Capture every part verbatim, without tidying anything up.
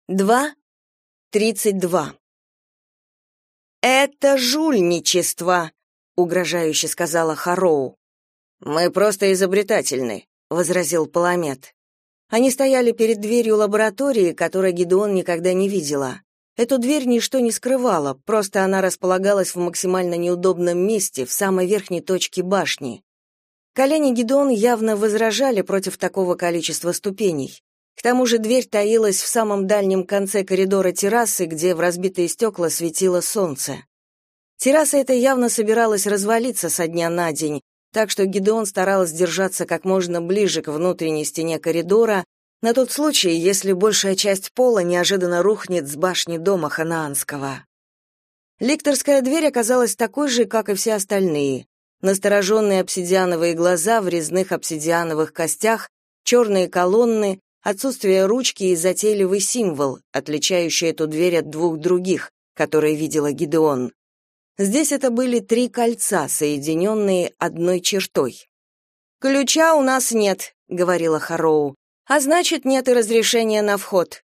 два тридцать два. «Это жульничество», — угрожающе сказала Харроу. «Мы просто изобретательны», — возразил Паламет. Они стояли перед дверью лаборатории, которой Гидеон никогда не видела. Эту дверь ничто не скрывало, просто она располагалась в максимально неудобном месте, в самой верхней точке башни. Колени Гидеона явно возражали против такого количества ступеней. К тому же дверь таилась в самом дальнем конце коридора террасы, где в разбитые стекла светило солнце. Терраса эта явно собиралась развалиться со дня на день, так что Гидеон старалась держаться как можно ближе к внутренней стене коридора, на тот случай, если большая часть пола неожиданно рухнет с башни дома Ханаанского. Лекторская дверь оказалась такой же, как и все остальные. Настороженные обсидиановые глаза в резных обсидиановых костях, черные колонны, отсутствие ручки и затейливый символ, отличающий эту дверь от двух других, которые видела Гидеон. Здесь это были три кольца, соединенные одной чертой. «Ключа у нас нет», — говорила Харроу, «а значит, нет и разрешения на вход».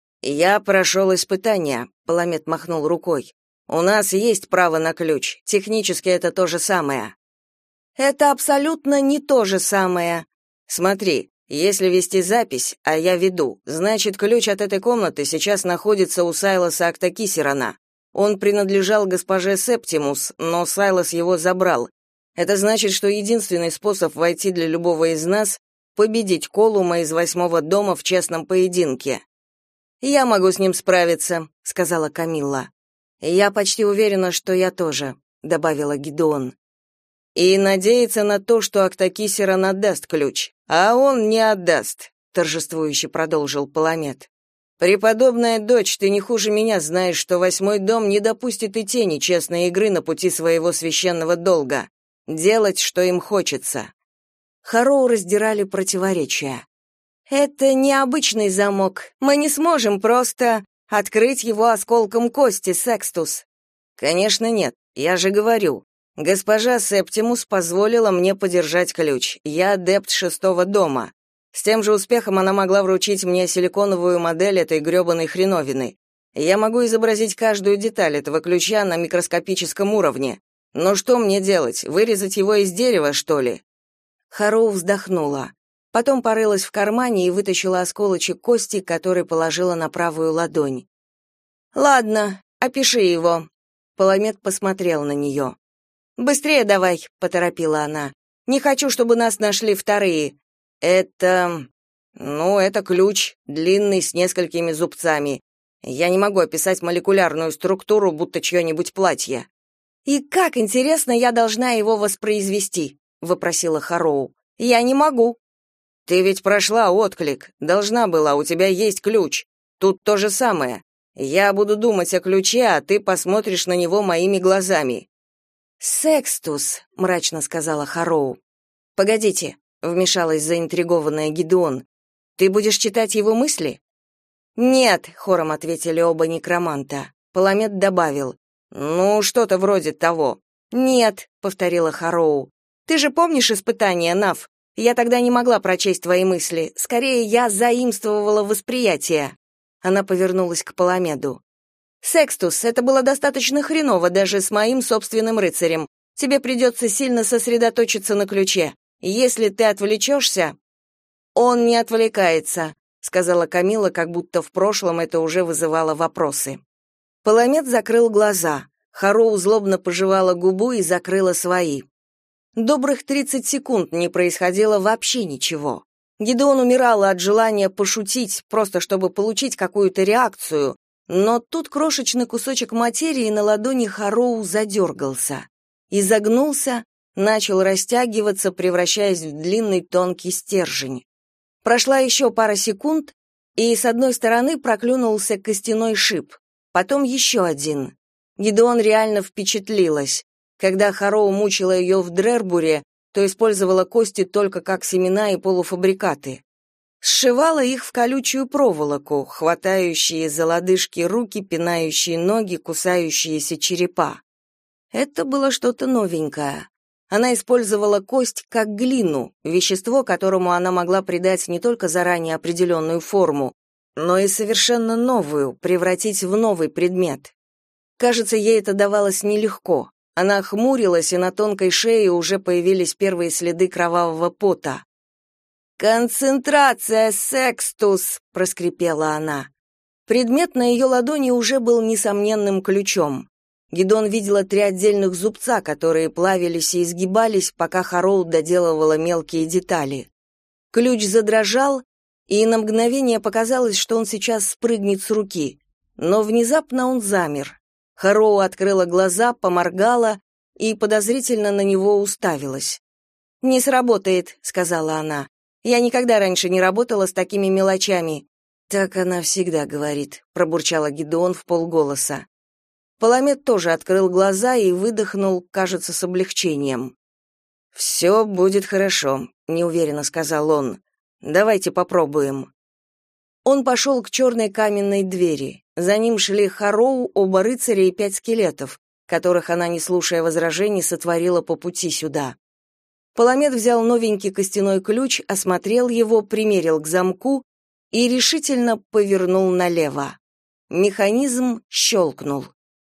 «Я прошел испытание», — Паламет махнул рукой. «У нас есть право на ключ, технически это то же самое». «Это абсолютно не то же самое». «Смотри, если вести запись, а я веду, значит, ключ от этой комнаты сейчас находится у Сайлоса Актакисерана. Он принадлежал госпоже Септимус, но Сайлос его забрал. Это значит, что единственный способ войти для любого из нас — победить Колума из восьмого дома в честном поединке. «Я могу с ним справиться», — сказала Камилла. «Я почти уверена, что я тоже», — добавила Гидеон. «И надеяться на то, что Актакисеран отдаст ключ, а он не отдаст», — торжествующе продолжил Паламет. «Преподобная дочь, ты не хуже меня знаешь, что восьмой дом не допустит и тени честной игры на пути своего священного долга. Делать, что им хочется». Харроу раздирали противоречия. «Это необычный замок. Мы не сможем просто открыть его осколком кости, Секстус». «Конечно нет, я же говорю. Госпожа Септимус позволила мне подержать ключ. Я адепт шестого дома. С тем же успехом она могла вручить мне силиконовую модель этой грёбаной хреновины. Я могу изобразить каждую деталь этого ключа на микроскопическом уровне. Но что мне делать, вырезать его из дерева, что ли?» Харроу вздохнула. Потом порылась в кармане и вытащила осколочек кости, который положила на правую ладонь. «Ладно, опиши его». Паламет посмотрел на нее. «Быстрее давай», — поторопила она. «Не хочу, чтобы нас нашли вторые». «Это... ну, это ключ, длинный, с несколькими зубцами. Я не могу описать молекулярную структуру, будто чье-нибудь платье». «И как, интересно, я должна его воспроизвести?» — вопросила Харроу. «Я не могу». «Ты ведь прошла отклик. Должна была, у тебя есть ключ. Тут то же самое. Я буду думать о ключе, а ты посмотришь на него моими глазами». «Секстус», — мрачно сказала Харроу. «Погодите», — вмешалась заинтригованная Гидеон. «Ты будешь читать его мысли?» «Нет», — хором ответили оба некроманта. Паламет добавил. «Ну, что-то вроде того». «Нет», — повторила Харроу. «Ты же помнишь испытание, Нав? Я тогда не могла прочесть твои мысли. Скорее, я заимствовала восприятие». Она повернулась к Паламеду. «Секстус, это было достаточно хреново даже с моим собственным рыцарем. Тебе придется сильно сосредоточиться на ключе. Если ты отвлечешься...» «Он не отвлекается», — сказала Камилла, как будто в прошлом это уже вызывало вопросы. Паламет закрыл глаза. Харроу злобно пожевала губу и закрыла свои. Добрых тридцать секунд не происходило вообще ничего. Гидеон умирала от желания пошутить, просто чтобы получить какую-то реакцию, но тут крошечный кусочек материи на ладони Харроу задергался. Изогнулся, начал растягиваться, превращаясь в длинный тонкий стержень. Прошла еще пара секунд, и с одной стороны проклюнулся костяной шип, потом еще один. Гидеон реально впечатлилась. Когда Харроу мучила ее в Дрербуре, то использовала кости только как семена и полуфабрикаты. Сшивала их в колючую проволоку, хватающие за лодыжки руки, пинающие ноги, кусающиеся черепа. Это было что-то новенькое. Она использовала кость как глину, вещество, которому она могла придать не только заранее определенную форму, но и совершенно новую, превратить в новый предмет. Кажется, ей это давалось нелегко. Она хмурилась, и на тонкой шее уже появились первые следы кровавого пота. «Концентрация, Секстус!» — проскрипела она. Предмет на ее ладони уже был несомненным ключом. Гидеон видела три отдельных зубца, которые плавились и изгибались, пока Хароу доделывала мелкие детали. Ключ задрожал, и на мгновение показалось, что он сейчас спрыгнет с руки. Но внезапно он замер. Хароу открыла глаза, поморгала и подозрительно на него уставилась. «Не сработает», — сказала она. «Я никогда раньше не работала с такими мелочами». «Так она всегда говорит», — пробурчала Гидеон вполголоса. Паламет тоже открыл глаза и выдохнул, кажется, с облегчением. «Все будет хорошо», — неуверенно сказал он. «Давайте попробуем». Он пошел к черной каменной двери. За ним шли Хароу, оба рыцаря и пять скелетов, которых она, не слушая возражений, сотворила по пути сюда. Паламет взял новенький костяной ключ, осмотрел его, примерил к замку и решительно повернул налево. Механизм щелкнул.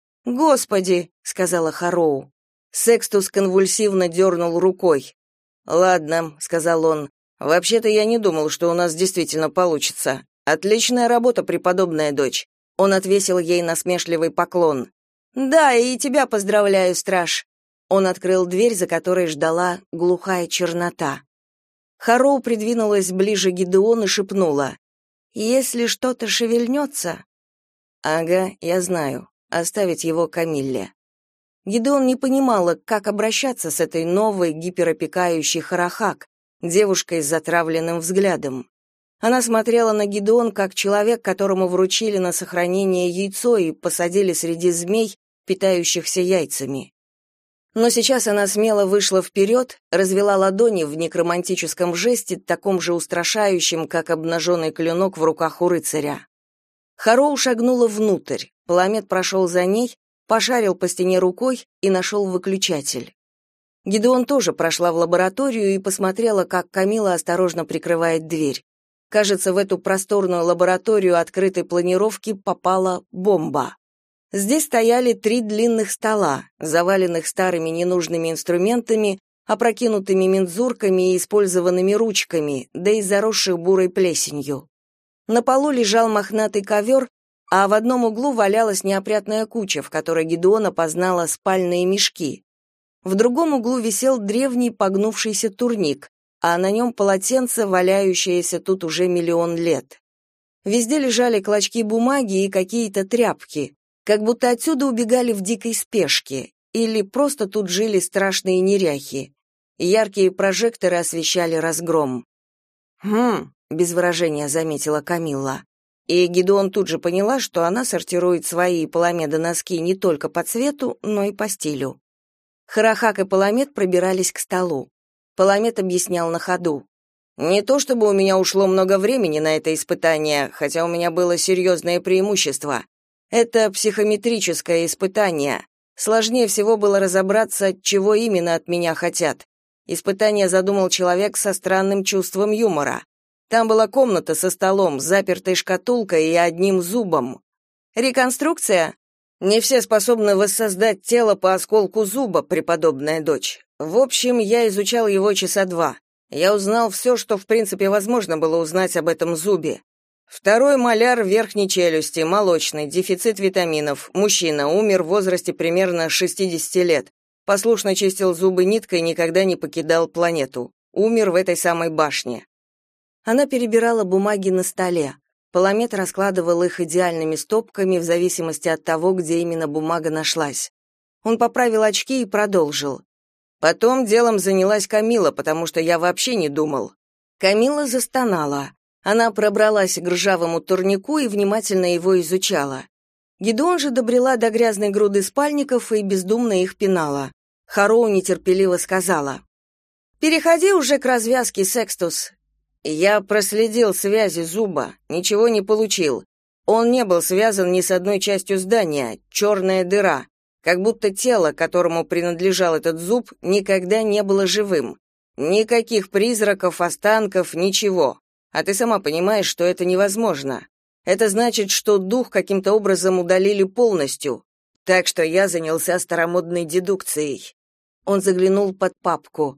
«Господи!» — сказала Хароу. Секстус конвульсивно дернул рукой. «Ладно», — сказал он, — «вообще-то я не думал, что у нас действительно получится. Отличная работа, преподобная дочь». Он отвесил ей насмешливый поклон. «Да, и тебя поздравляю, страж». Он открыл дверь, за которой ждала глухая чернота. Хароу придвинулась ближе к Гидеону и шепнула. «Если что-то шевельнется...» «Ага, я знаю. Оставить его Камилле». Гидеон не понимала, как обращаться с этой новой гиперопекающей Харахак, девушкой с затравленным взглядом. Она смотрела на Гидеон как человек, которому вручили на сохранение яйцо и посадили среди змей, питающихся яйцами. Но сейчас она смело вышла вперед, развела ладони в некромантическом жесте, таком же устрашающем, как обнаженный клинок в руках у рыцаря. Хароу шагнула внутрь, Паламет прошел за ней, пошарил по стене рукой и нашел выключатель. Гидеон тоже прошла в лабораторию и посмотрела, как Камила осторожно прикрывает дверь. Кажется, в эту просторную лабораторию открытой планировки попала бомба. Здесь стояли три длинных стола, заваленных старыми ненужными инструментами, опрокинутыми мензурками и использованными ручками, да и заросших бурой плесенью. На полу лежал мохнатый ковер, а в одном углу валялась неопрятная куча, в которой Гидеон опознала спальные мешки. В другом углу висел древний погнувшийся турник, а на нем полотенце, валяющееся тут уже миллион лет. Везде лежали клочки бумаги и какие-то тряпки, как будто отсюда убегали в дикой спешке, или просто тут жили страшные неряхи. Яркие прожекторы освещали разгром. «Хм», — без выражения заметила Камилла. И Гидеон тут же поняла, что она сортирует свои Паламеда-носки не только по цвету, но и по стилю. Харахак и Паламед пробирались к столу. Паламед объяснял на ходу. «Не то чтобы у меня ушло много времени на это испытание, хотя у меня было серьезное преимущество. Это психометрическое испытание. Сложнее всего было разобраться, чего именно от меня хотят. Испытание задумал человек со странным чувством юмора. Там была комната со столом, запертой шкатулкой и одним зубом. Реконструкция? Не все способны воссоздать тело по осколку зуба, преподобная дочь. В общем, я изучал его часа два. Я узнал все, что в принципе возможно было узнать об этом зубе. Второй маляр верхней челюсти, молочный, дефицит витаминов. Мужчина, умер в возрасте примерно шестидесяти лет. Послушно чистил зубы ниткой и никогда не покидал планету. Умер в этой самой башне. Она перебирала бумаги на столе. Паламет раскладывал их идеальными стопками в зависимости от того, где именно бумага нашлась. Он поправил очки и продолжил. Потом делом занялась Камила, потому что я вообще не думал. Камила застонала. Она пробралась к ржавому турнику и внимательно его изучала. Гидеон же добрела до грязной груды спальников и бездумно их пинала. Хароу нетерпеливо сказала: «Переходи уже к развязке, Секстус». Я проследил связи зуба, ничего не получил. Он не был связан ни с одной частью здания, черная дыра, как будто тело, которому принадлежал этот зуб, никогда не было живым. Никаких призраков, останков, ничего. А ты сама понимаешь, что это невозможно. Это значит, что дух каким-то образом удалили полностью. Так что я занялся старомодной дедукцией. Он заглянул под папку.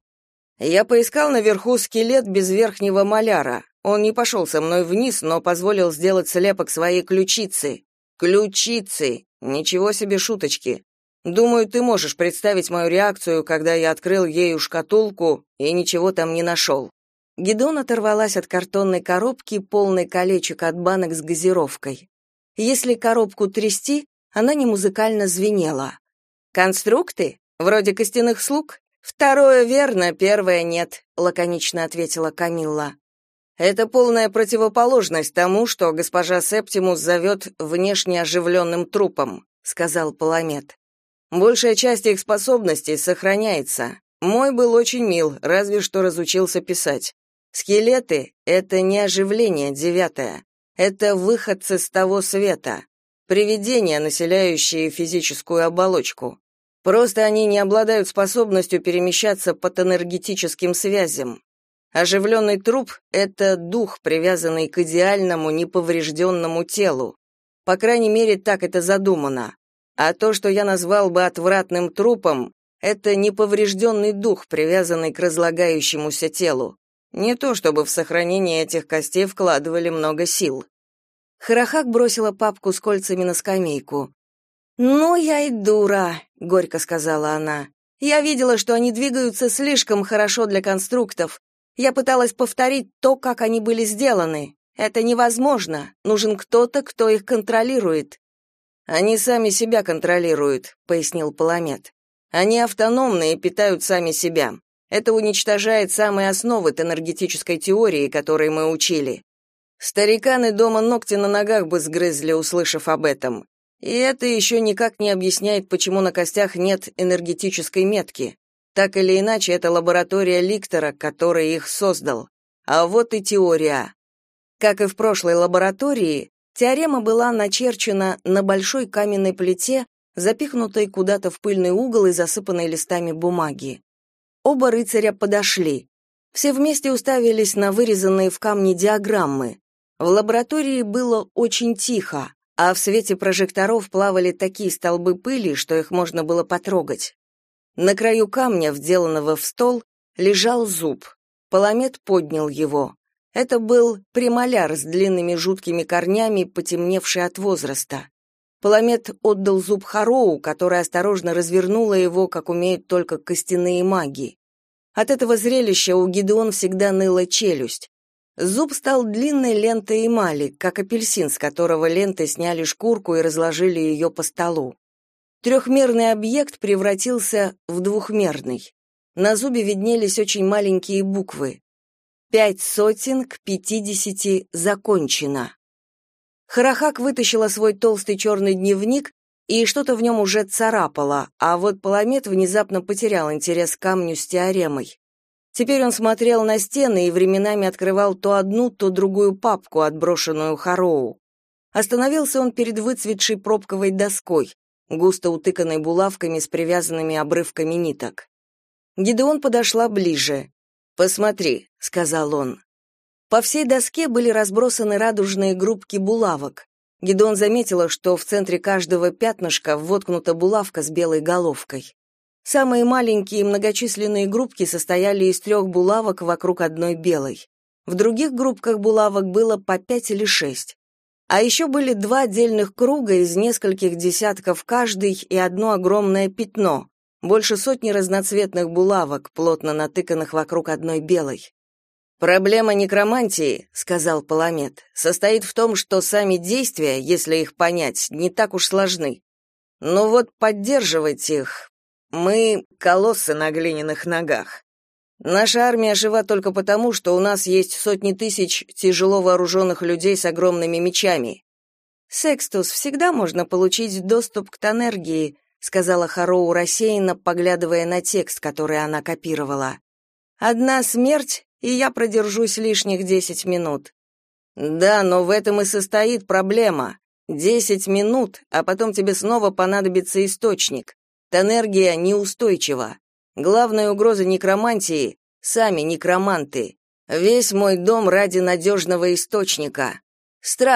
Я поискал наверху скелет без верхнего маляра. Он не пошел со мной вниз, но позволил сделать слепок своей ключицы. Ключицы! Ничего себе шуточки. Думаю, ты можешь представить мою реакцию, когда я открыл ею шкатулку и ничего там не нашел». Гидеон оторвалась от картонной коробки, полной колечек от банок с газировкой. Если коробку трясти, она не музыкально звенела. «Конструкты? Вроде костяных слуг? Второе верно, первое нет», — лаконично ответила Камилла. «Это полная противоположность тому, что госпожа Септимус зовет внешне оживленным трупом», — сказал Паламет. «Большая часть их способностей сохраняется. Мой был очень мил, разве что разучился писать. Скелеты — это не оживление, девятое. Это выходцы с того света. Привидения, населяющие физическую оболочку. Просто они не обладают способностью перемещаться по энергетическим связям. Оживленный труп — это дух, привязанный к идеальному, неповрежденному телу. По крайней мере, так это задумано. А то, что я назвал бы отвратным трупом, это неповрежденный дух, привязанный к разлагающемуся телу. Не то чтобы в сохранение этих костей вкладывали много сил». Харахак бросила папку с кольцами на скамейку. «Ну, я и дура», — горько сказала она. «Я видела, что они двигаются слишком хорошо для конструктов. Я пыталась повторить то, как они были сделаны. Это невозможно. Нужен кто-то, кто их контролирует». «Они сами себя контролируют», — пояснил Паламет. «Они автономны и питают сами себя. Это уничтожает самые основы энергетической теории, которые мы учили. Стариканы дома ногти на ногах бы сгрызли, услышав об этом. И это еще никак не объясняет, почему на костях нет энергетической метки. Так или иначе, это лаборатория Ликтора, который их создал. А вот и теория». Как и в прошлой лаборатории, теорема была начерчена на большой каменной плите, запихнутой куда-то в пыльный угол и засыпанной листами бумаги. Оба рыцаря подошли. Все вместе уставились на вырезанные в камне диаграммы. В лаборатории было очень тихо, а в свете прожекторов плавали такие столбы пыли, что их можно было потрогать. На краю камня, вделанного в стол, лежал зуб. Паламет поднял его. Это был премоляр с длинными жуткими корнями, потемневший от возраста. Паламет отдал зуб Хароу, которая осторожно развернула его, как умеют только костяные маги. От этого зрелища у Гидеон всегда ныла челюсть. Зуб стал длинной лентой эмали, как апельсин, с которого ленты сняли шкурку и разложили ее по столу. Трехмерный объект превратился в двухмерный. На зубе виднелись очень маленькие буквы. «Пять сотен к пятидесяти закончено». Харахак вытащила свой толстый черный дневник, и что-то в нем уже царапало, а вот Паламет внезапно потерял интерес к камню с теоремой. Теперь он смотрел на стены и временами открывал то одну, то другую папку, отброшенную Хароу. Остановился он перед выцветшей пробковой доской, густо утыканной булавками с привязанными обрывками ниток. Гидеон подошла ближе. «Посмотри», — сказал он. По всей доске были разбросаны радужные группки булавок. Гидеон заметила, что в центре каждого пятнышка воткнута булавка с белой головкой. Самые маленькие и многочисленные группки состояли из трех булавок вокруг одной белой. В других группках булавок было по пять или шесть. А еще были два отдельных круга из нескольких десятков каждый и одно огромное пятно, больше сотни разноцветных булавок, плотно натыканных вокруг одной белой. «Проблема некромантии, — сказал Паламет, — состоит в том, что сами действия, если их понять, не так уж сложны. Но вот поддерживать их... Мы — колоссы на глиняных ногах. Наша армия жива только потому, что у нас есть сотни тысяч тяжело вооруженных людей с огромными мечами». «Секстус, всегда можно получить доступ к тонергии», — сказала Хароу рассеянно, поглядывая на текст, который она копировала. «Одна смерть, и я продержусь лишних десять минут». «Да, но в этом и состоит проблема. Десять минут, а потом тебе снова понадобится источник. Тонергия неустойчива. Главная угроза некромантии — сами некроманты. Весь мой дом ради надежного источника. Страж,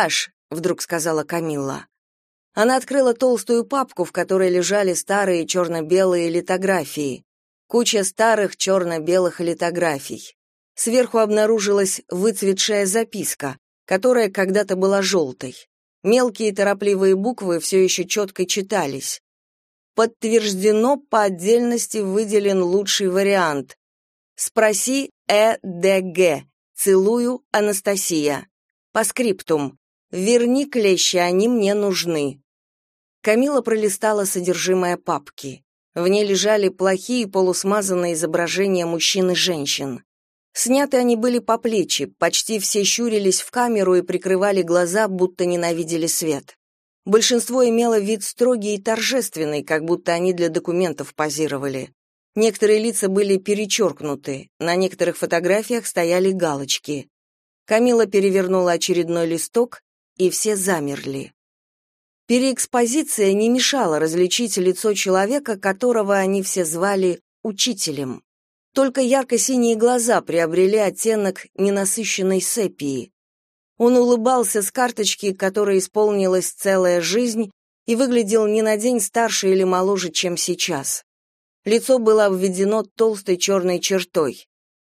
— вдруг сказала Камилла. Она открыла толстую папку, в которой лежали старые черно-белые литографии. Куча старых черно-белых литографий. Сверху обнаружилась выцветшая записка, которая когда-то была желтой. Мелкие торопливые буквы все еще четко читались. Подтверждено, по отдельности выделен лучший вариант. Спроси Э Д Г. Целую, Анастасия. По скриптум. Верни клещи, они мне нужны. Камилла пролистала содержимое папки. В ней лежали плохие полусмазанные изображения мужчин и женщин. Сняты они были по плечи, почти все щурились в камеру и прикрывали глаза, будто ненавидели свет. Большинство имело вид строгий и торжественный, как будто они для документов позировали. Некоторые лица были перечеркнуты, на некоторых фотографиях стояли галочки. Камилла перевернула очередной листок, и все замерли. Переэкспозиция не мешала различить лицо человека, которого они все звали учителем. Только ярко-синие глаза приобрели оттенок ненасыщенной сепии. Он улыбался с карточки, которой исполнилась целая жизнь, и выглядел не на день старше или моложе, чем сейчас. Лицо было обведено толстой черной чертой.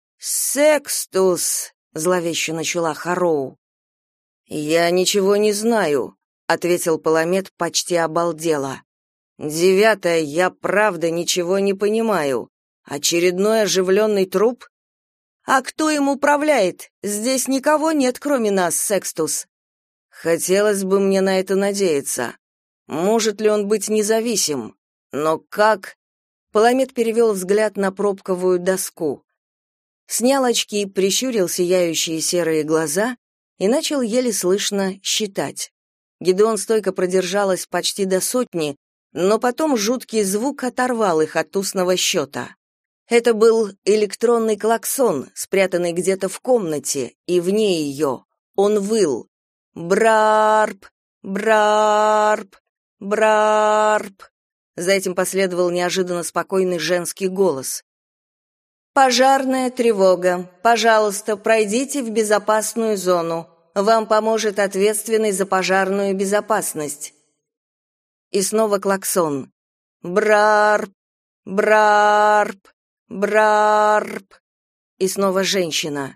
«Секстус», — зловеще начала Харроу. «Я ничего не знаю», — ответил Паламет почти обалдело. «Девятое, я правда ничего не понимаю. Очередной оживленный труп? А кто им управляет? Здесь никого нет, кроме нас, Секстус». «Хотелось бы мне на это надеяться. Может ли он быть независим? Но как?» Паламет перевел взгляд на пробковую доску. Снял очки, прищурил сияющие серые глаза и начал еле слышно считать. Гидеон стойко продержалась почти до сотни, но потом жуткий звук оторвал их от устного счета. Это был электронный клаксон, спрятанный где-то в комнате, и вне ее. Он выл. Брарп, брарп, брарп. За этим последовал неожиданно спокойный женский голос. «Пожарная тревога. Пожалуйста, пройдите в безопасную зону. Вам поможет ответственный за пожарную безопасность». И снова клаксон. Брарп, брарп, брарп. И снова женщина.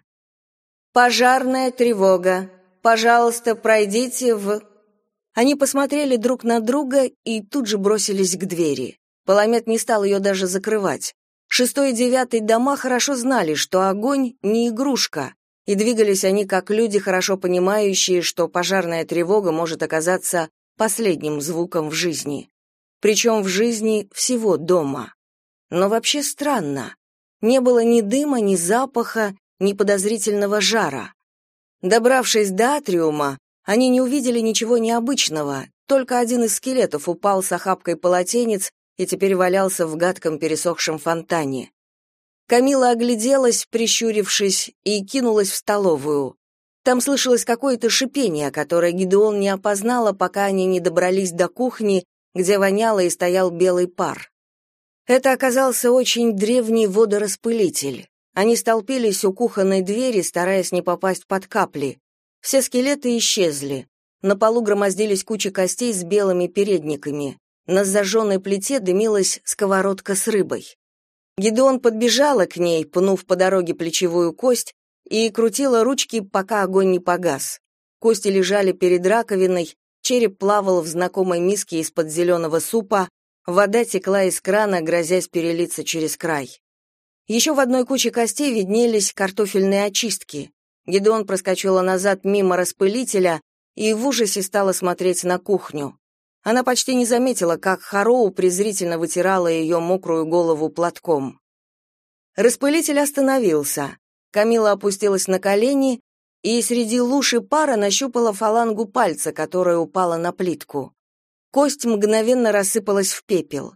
«Пожарная тревога. Пожалуйста, пройдите в...» Они посмотрели друг на друга и тут же бросились к двери. Паламет не стал ее даже закрывать. Шестой и девятый дома хорошо знали, что огонь не игрушка, и двигались они как люди, хорошо понимающие, что пожарная тревога может оказаться последним звуком в жизни. Причем в жизни всего дома. Но вообще странно. Не было ни дыма, ни запаха, ни подозрительного жара. Добравшись до атриума, они не увидели ничего необычного, только один из скелетов упал с охапкой полотенец и теперь валялся в гадком пересохшем фонтане. Камилла огляделась, прищурившись, и кинулась в столовую. Там слышалось какое-то шипение, которое Гидеон не опознала, пока они не добрались до кухни, где воняло и стоял белый пар. Это оказался очень древний водораспылитель. Они столпились у кухонной двери, стараясь не попасть под капли. Все скелеты исчезли. На полу громоздились кучи костей с белыми передниками. На зажженной плите дымилась сковородка с рыбой. Гидеон подбежала к ней, пнув по дороге плечевую кость, и крутила ручки, пока огонь не погас. Кости лежали перед раковиной, череп плавал в знакомой миске из-под зеленого супа, вода текла из крана, грозясь перелиться через край. Еще в одной куче костей виднелись картофельные очистки. Гидеон проскочила назад мимо распылителя и в ужасе стала смотреть на кухню. Она почти не заметила, как Харроу презрительно вытирала ее мокрую голову платком. Распылитель остановился. Камилла опустилась на колени и среди луж и пара нащупала фалангу пальца, которая упала на плитку. Кость мгновенно рассыпалась в пепел.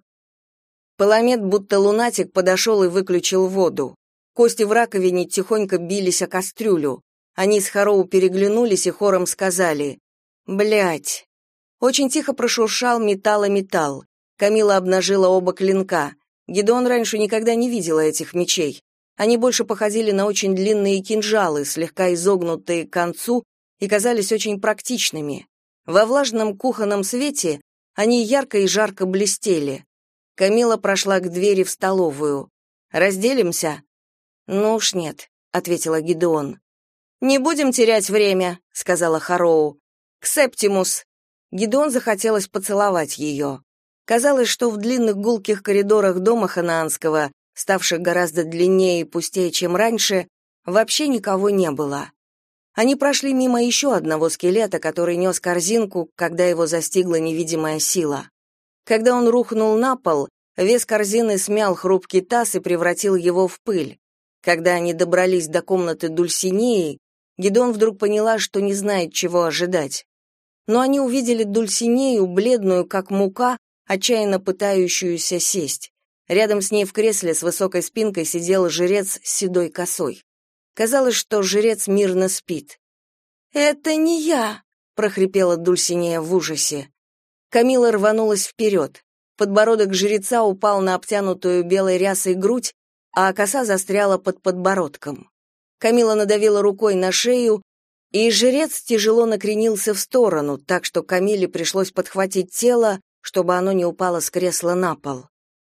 Паламет, будто лунатик, подошел и выключил воду. Кости в раковине тихонько бились о кастрюлю. Они с Харроу переглянулись и хором сказали «Блядь». Очень тихо прошуршал металл о металл. Камилла обнажила оба клинка. Гидеон раньше никогда не видела этих мечей. Они больше походили на очень длинные кинжалы, слегка изогнутые к концу, и казались очень практичными. Во влажном кухонном свете они ярко и жарко блестели. Камила прошла к двери в столовую. «Разделимся?» «Ну уж нет», — ответила Гидеон. «Не будем терять время», — сказала Хароу. «К Септимус». Гидеон захотелось поцеловать ее. Казалось, что в длинных гулких коридорах дома ханаанского, ставших гораздо длиннее и пустее, чем раньше, вообще никого не было. Они прошли мимо еще одного скелета, который нес корзинку, когда его застигла невидимая сила. Когда он рухнул на пол, вес корзины смял хрупкий таз и превратил его в пыль. Когда они добрались до комнаты Дульсинеи, Гидеон вдруг поняла, что не знает, чего ожидать. Но они увидели Дульсинею, бледную, как мука, отчаянно пытающуюся сесть. Рядом с ней в кресле с высокой спинкой сидел жрец с седой косой. Казалось, что жрец мирно спит. «Это не я!» — прохрипела Дульсинея в ужасе. Камила рванулась вперед. Подбородок жреца упал на обтянутую белой рясой грудь, а коса застряла под подбородком. Камила надавила рукой на шею, и жрец тяжело накренился в сторону, так что Камиле пришлось подхватить тело, чтобы оно не упало с кресла на пол.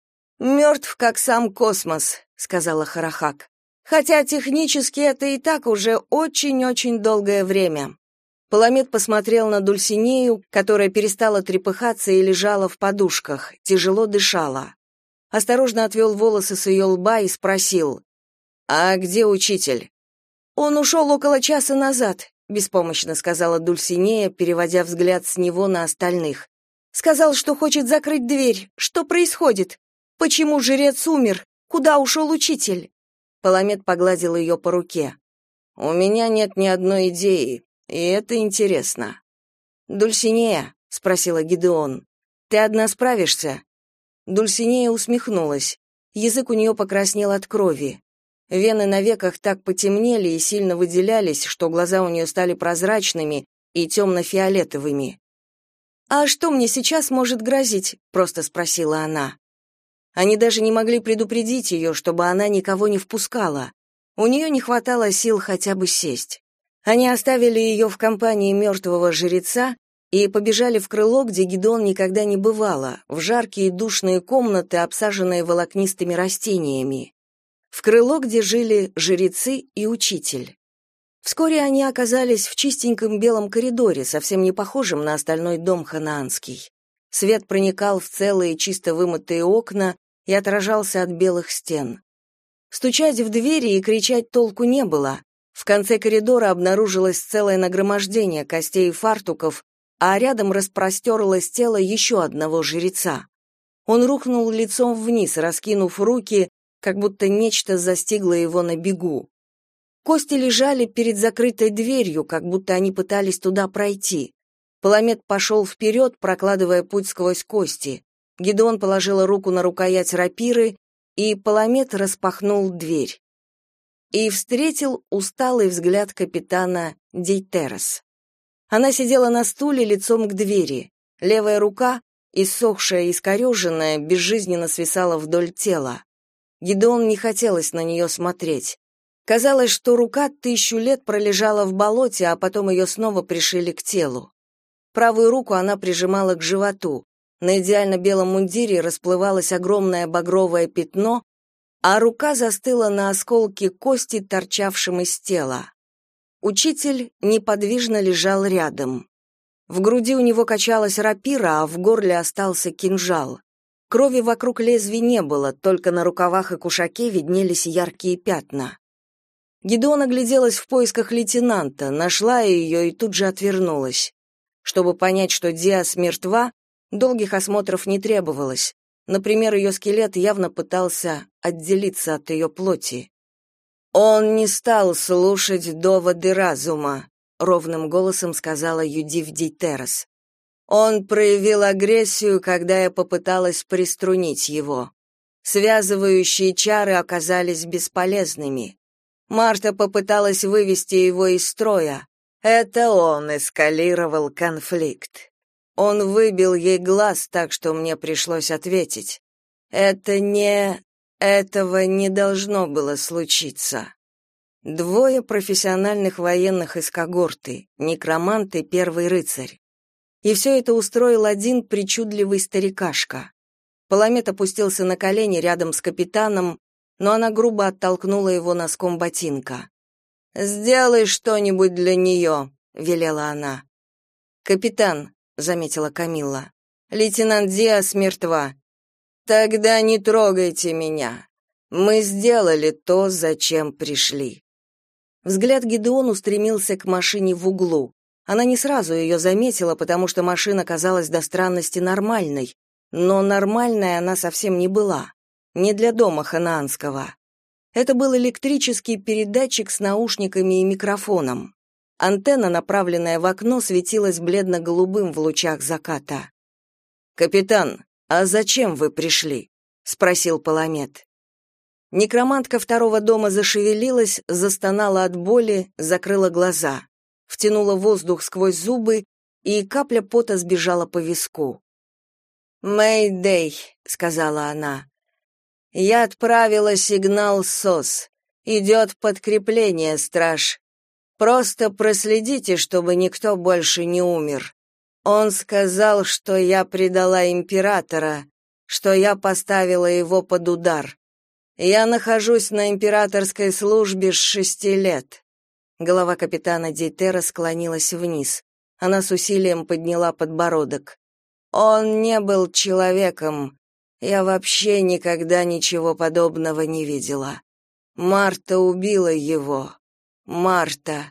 «Мертв, как сам космос», — сказала Харахак. «Хотя технически это и так уже очень-очень долгое время». Паламет посмотрел на Дульсинею, которая перестала трепыхаться и лежала в подушках, тяжело дышала. Осторожно отвел волосы с ее лба и спросил: «А где учитель?» «Он ушел около часа назад», — беспомощно сказала Дульсинея, переводя взгляд с него на остальных. «Сказал, что хочет закрыть дверь. Что происходит? Почему жрец умер? Куда ушел учитель?» Паламет погладил ее по руке. «У меня нет ни одной идеи, и это интересно». «Дульсинея», — спросила Гидеон, — «ты одна справишься?» Дульсинея усмехнулась. Язык у нее покраснел от крови. Вены на веках так потемнели и сильно выделялись, что глаза у нее стали прозрачными и темно-фиолетовыми. «А что мне сейчас может грозить?» — просто спросила она. Они даже не могли предупредить ее, чтобы она никого не впускала. У нее не хватало сил хотя бы сесть. Они оставили ее в компании мертвого жреца и побежали в крыло, где Гидеон никогда не бывала, в жаркие душные комнаты, обсаженные волокнистыми растениями. В крыло, где жили жрецы и учитель. Вскоре они оказались в чистеньком белом коридоре, совсем не похожем на остальной дом ханаанский. Свет проникал в целые чисто вымытые окна и отражался от белых стен. Стучать в двери и кричать толку не было. В конце коридора обнаружилось целое нагромождение костей и фартуков, а рядом распростерлось тело еще одного жреца. Он рухнул лицом вниз, раскинув руки, как будто нечто застигло его на бегу. Кости лежали перед закрытой дверью, как будто они пытались туда пройти. Паламет пошел вперед, прокладывая путь сквозь кости. Гидеон положила руку на рукоять рапиры, и Паламет распахнул дверь. И встретил усталый взгляд капитана Дейтерос. Она сидела на стуле лицом к двери. Левая рука, иссохшая и искореженная, безжизненно свисала вдоль тела. Гидеон не хотелось на нее смотреть. Казалось, что рука тысячу лет пролежала в болоте, а потом ее снова пришили к телу. Правую руку она прижимала к животу. На идеально белом мундире расплывалось огромное багровое пятно, а рука застыла на осколке кости, торчавшем из тела. Учитель неподвижно лежал рядом. В груди у него качалась рапира, а в горле остался кинжал. Крови вокруг лезвий не было, только на рукавах и кушаке виднелись яркие пятна. Гидеон огляделась в поисках лейтенанта, нашла ее и тут же отвернулась. Чтобы понять, что Диас мертва, долгих осмотров не требовалось. Например, ее скелет явно пытался отделиться от ее плоти. «Он не стал слушать доводы разума», — ровным голосом сказала Юдив Дейтерос. «Он проявил агрессию, когда я попыталась приструнить его. Связывающие чары оказались бесполезными. Марта попыталась вывести его из строя. Это он эскалировал конфликт. Он выбил ей глаз так, что мне пришлось ответить. Это не... Этого не должно было случиться. Двое профессиональных военных из когорты, некромант и первый рыцарь. И все это устроил один причудливый старикашка. Паламет опустился на колени рядом с капитаном, но она грубо оттолкнула его носком ботинка. «Сделай что-нибудь для нее», — велела она. «Капитан», — заметила Камилла, — «лейтенант Диас мертва». «Тогда не трогайте меня. Мы сделали то, зачем пришли». Взгляд Гидеон устремился к машине в углу. Она не сразу ее заметила, потому что машина казалась до странности нормальной, но нормальной она совсем не была. Не для дома ханаанского. Это был электрический передатчик с наушниками и микрофоном. Антенна, направленная в окно, светилась бледно-голубым в лучах заката. «Капитан, а зачем вы пришли?» — спросил Паламет. Некромантка второго дома зашевелилась, застонала от боли, закрыла глаза, втянула воздух сквозь зубы, и капля пота сбежала по виску. «Мэйдэй», — сказала она. «Я отправила сигнал СОС. Идет подкрепление, страж. Просто проследите, чтобы никто больше не умер. Он сказал, что я предала императора, что я поставила его под удар. Я нахожусь на императорской службе с шести лет». Голова капитана Дейтера склонилась вниз. Она с усилием подняла подбородок. «Он не был человеком. Я вообще никогда ничего подобного не видела. Марта убила его. Марта.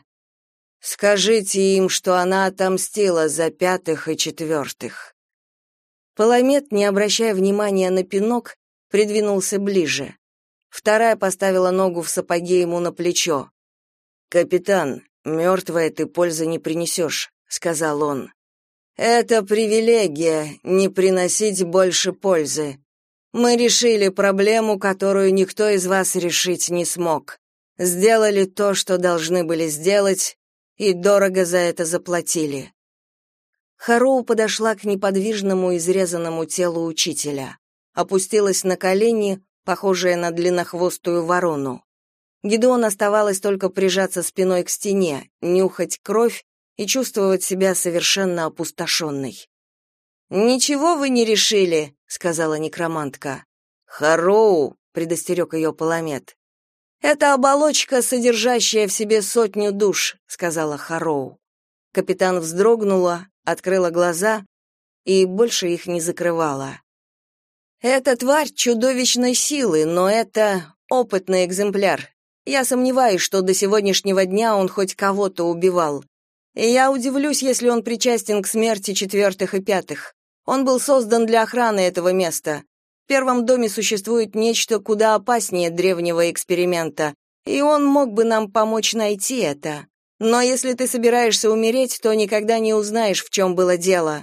Скажите им, что она отомстила за пятых и четвертых». Паламет, не обращая внимания на пинок, придвинулся ближе. Вторая поставила ногу в сапоге ему на плечо. «Капитан, мертвая ты пользы не принесешь», — сказал он. «Это привилегия — не приносить больше пользы. Мы решили проблему, которую никто из вас решить не смог. Сделали то, что должны были сделать, и дорого за это заплатили». Хароу подошла к неподвижному изрезанному телу учителя. Опустилась на колени, похожая на длиннохвостую ворону. Гидеон оставалось только прижаться спиной к стене, нюхать кровь и чувствовать себя совершенно опустошенной. «Ничего вы не решили», — сказала некромантка. «Хароу», — предостерег ее Паламет. «Это оболочка, содержащая в себе сотню душ», — сказала Хароу. Капитан вздрогнула, открыла глаза и больше их не закрывала. «Эта тварь чудовищной силы, но это опытный экземпляр. Я сомневаюсь, что до сегодняшнего дня он хоть кого-то убивал. И я удивлюсь, если он причастен к смерти четвертых и пятых. Он был создан для охраны этого места. В первом доме существует нечто куда опаснее древнего эксперимента, и он мог бы нам помочь найти это. Но если ты собираешься умереть, то никогда не узнаешь, в чем было дело».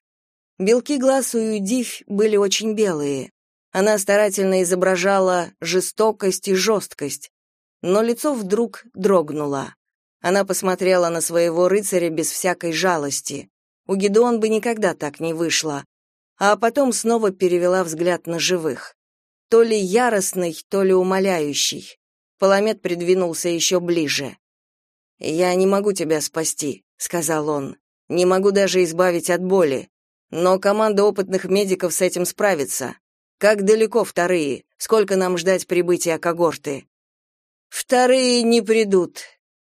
Белки глаз у Юдивь были очень белые. Она старательно изображала жестокость и жесткость, но лицо вдруг дрогнуло. Она посмотрела на своего рыцаря без всякой жалости. У Гидеон бы никогда так не вышло. А потом снова перевела взгляд на живых. То ли яростный, то ли умоляющий. Паламет придвинулся еще ближе. «Я не могу тебя спасти», — сказал он. «Не могу даже избавить от боли. Но команда опытных медиков с этим справится. Как далеко вторые? Сколько нам ждать прибытия когорты?» «Вторые не придут».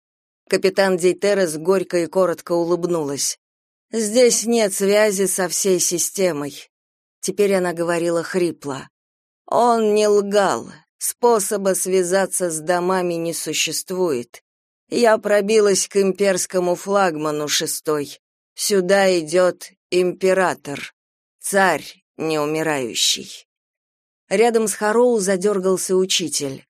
Капитан Дейтерес горько и коротко улыбнулась. «Здесь нет связи со всей системой». Теперь она говорила хрипло. «Он не лгал. Способа связаться с домами не существует. Я пробилась к имперскому флагману шестой. Сюда идет император, царь неумирающий». Рядом с Хароу задергался учитель.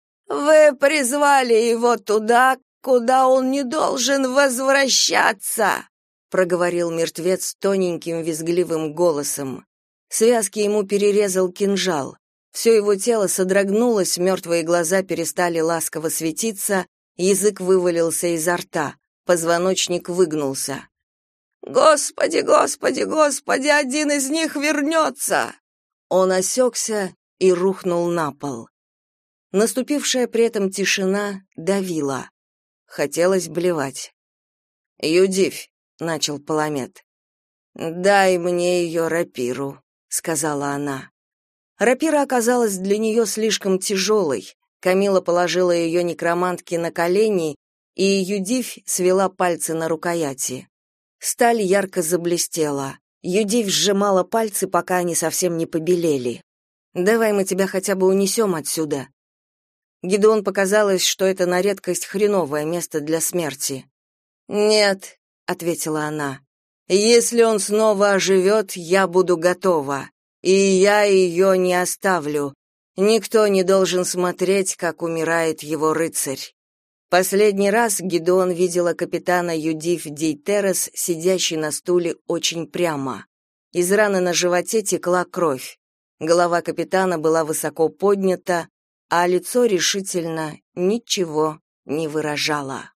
«Вы призвали его туда, куда он не должен возвращаться», проговорил мертвец тоненьким визгливым голосом. Связки ему перерезал кинжал. Все его тело содрогнулось, мертвые глаза перестали ласково светиться, язык вывалился изо рта, позвоночник выгнулся. «Господи, Господи, Господи, один из них вернется!» Он осекся и рухнул на пол. Наступившая при этом тишина давила. Хотелось блевать. «Юдивь», — начал Паламет. «Дай мне ее рапиру», — сказала она. Рапира оказалась для нее слишком тяжелой. Камила положила ее некромантке на колени, и Юдивь свела пальцы на рукояти. Сталь ярко заблестела. Юдивь сжимала пальцы, пока они совсем не побелели. «Давай мы тебя хотя бы унесем отсюда». Гидеон показалось, что это на редкость хреновое место для смерти. «Нет», — ответила она, — «если он снова оживет, я буду готова, и я ее не оставлю. Никто не должен смотреть, как умирает его рыцарь». Последний раз Гидеон видела капитана Юдивь Дейтерес, сидящий на стуле очень прямо. Из раны на животе текла кровь. Голова капитана была высоко поднята, а лицо решительно ничего не выражало.